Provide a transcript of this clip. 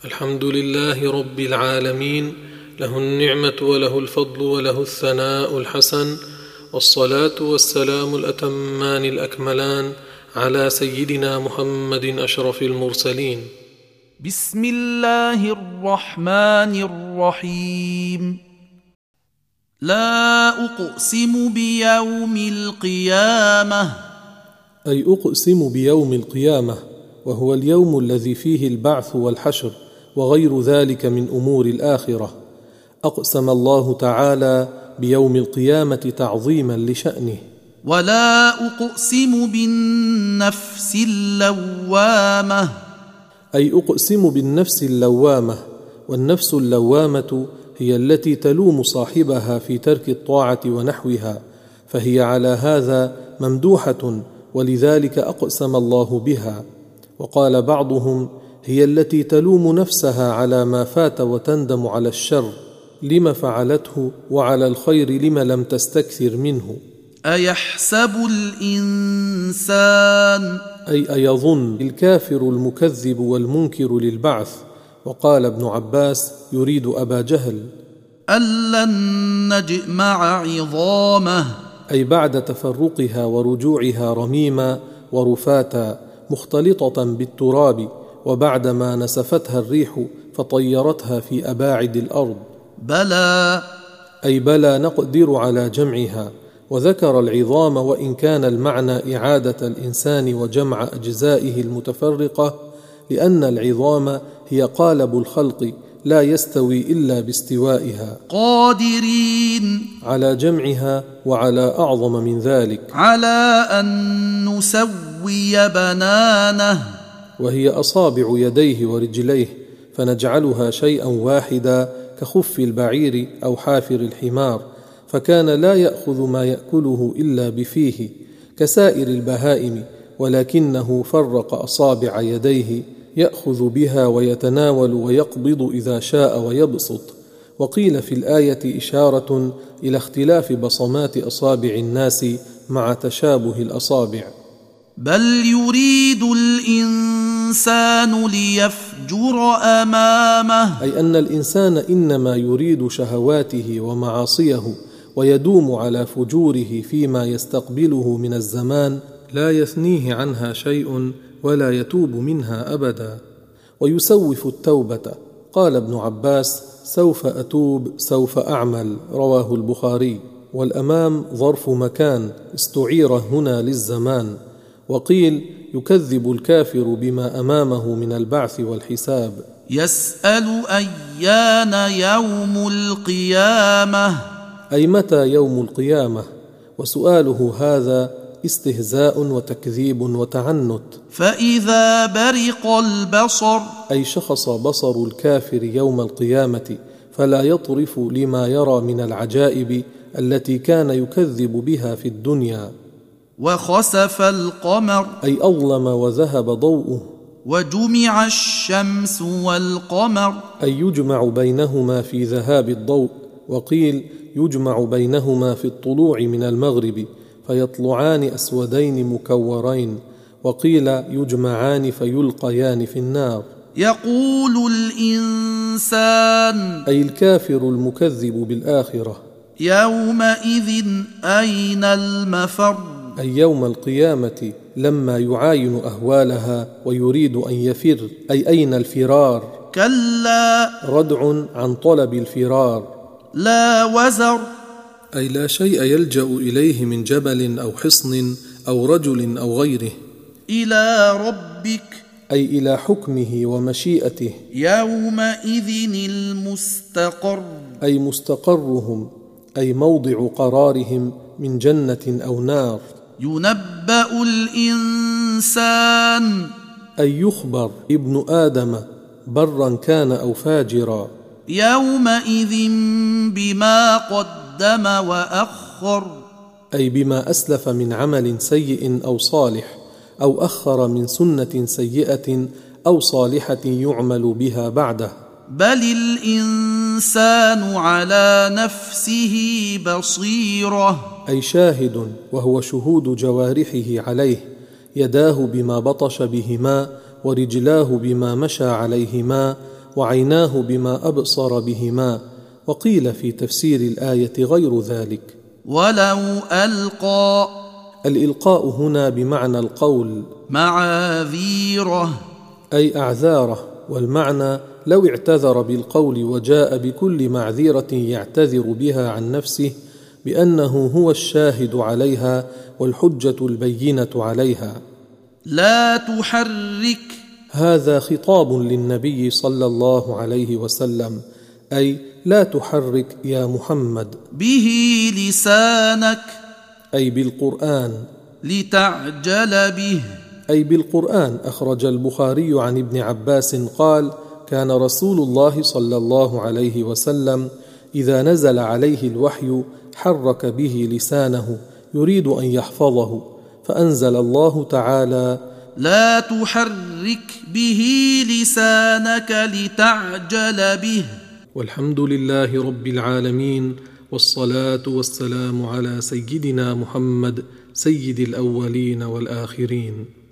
الحمد لله رب العالمين، له النعمة وله الفضل وله الثناء الحسن، والصلاة والسلام الأتمان الأكملان على سيدنا محمد أشرف المرسلين. بسم الله الرحمن الرحيم. لا أقسم بيوم القيامة، أي أقسم بيوم القيامة، وهو اليوم الذي فيه البعث والحشر وغير ذلك من أمور الآخرة. أقسم الله تعالى بيوم القيامة تعظيما لشأنه. ولا أقسم بالنفس اللوامة، أي أقسم بالنفس اللوامة، والنفس اللوامة هي التي تلوم صاحبها في ترك الطاعة ونحوها، فهي على هذا ممدوحة، ولذلك أقسم الله بها. وقال بعضهم: هي التي تلوم نفسها على ما فات وتندم على الشر لم فعلته، وعلى الخير لم لم تستكثر منه. أيحسب الإنسان، أي أيظن الكافر المكذب والمنكر للبعث. وقال ابن عباس يريد أبا جهل: أن لن نجمع عظامه، أي بعد تفرقها ورجوعها رميما ورفاتا مختلطة بالتراب، وبعدما نسفتها الريح فطيرتها في أباعد الأرض. بلى، أي بلى نقدر على جمعها. وذكر العظام، وإن كان المعنى إعادة الإنسان وجمع أجزائه المتفرقة، لأن العظام هي قالب الخلق لا يستوي إلا باستوائها. قادرين على جمعها وعلى أعظم من ذلك، على أن نسوي بنانه، وهي أصابع يديه ورجليه، فنجعلها شيئا واحدا كخف البعير أو حافر الحمار، فكان لا يأخذ ما يأكله إلا بفيه كسائر البهائم، ولكنه فرق أصابع يديه يأخذ بها ويتناول ويقبض إذا شاء ويبسط. وقيل في الآية إشارة إلى اختلاف بصمات أصابع الناس مع تشابه الأصابع. بل يريد الإنسان ليفجر أمامه، أي أن الإنسان إنما يريد شهواته ومعاصيه، ويدوم على فجوره فيما يستقبله من الزمان، لا يثنيه عنها شيء ولا يتوب منها أبدا. ويسوف التوبة. قال ابن عباس: سوف أتوب سوف أعمل، رواه البخاري. والأمام ظرف مكان استعير هنا للزمان. وقيل يكذب الكافر بما أمامه من البعث والحساب. يسأل أيان يوم القيامة، أي متى يوم القيامة، وسؤاله هذا استهزاء وتكذيب وتعنت. فإذا برق البصر، أي شخص بصر الكافر يوم القيامة، فلا يطرف لما يرى من العجائب التي كان يكذب بها في الدنيا. وخسف القمر، أي أظلم وذهب ضوءه. وجمع الشمس والقمر، أي يجمع بينهما في ذهاب الضوء. وقيل يجمع بينهما في الطلوع من المغرب فيطلعان أسودين مكورين. وقيل يجمعان فيلقيان في النار. يقول الإنسان، أي الكافر المكذب بالآخرة، يومئذ أين المفر، أي يوم القيامة لما يعاين أهوالها ويريد أن يفر، أي أين الفرار. كلا، ردع عن طلب الفرار. لا وزر، أي لا شيء يلجأ إليه من جبل أو حصن أو رجل أو غيره. إلى ربك، أي إلى حكمه ومشيئته. يومئذ المستقر، أي مستقرهم، أي موضع قرارهم من جنة أو نار. ينبأ الإنسان، أي يخبر ابن آدم برا كان أو فاجرا. يومئذ بما قدم وأخر، أي بما أسلف من عمل سيء أو صالح، أو أخر من سنة سيئة أو صالحة يعمل بها بعده. بل الإنسان على نفسه بصيرة، أي شاهد، وهو شهود جوارحه عليه، يداه بما بطش بهما ورجلاه بما مشى عليهما وعيناه بما أبصر بهما. وقيل في تفسير الآية غير ذلك. ولو ألقى، الإلقاء هنا بمعنى القول، معاذيره أي أعذاره، والمعنى لو اعتذر بالقول وجاء بكل معذرة يعتذر بها عن نفسه بأنه هو الشاهد عليها والحجة البينة عليها. لا تحرك، هذا خطاب للنبي صلى الله عليه وسلم، أي لا تحرك يا محمد به لسانك، أي بالقرآن، لتعجل به، أي بالقرآن. أخرج البخاري عن ابن عباس قال: كان رسول الله صلى الله عليه وسلم إذا نزل عليه الوحي حرك به لسانه يريد أن يحفظه، فأنزل الله تعالى: لا تحرك به لسانك لتعجل به. والحمد لله رب العالمين، والصلاة والسلام على سيدنا محمد سيد الأولين والآخرين.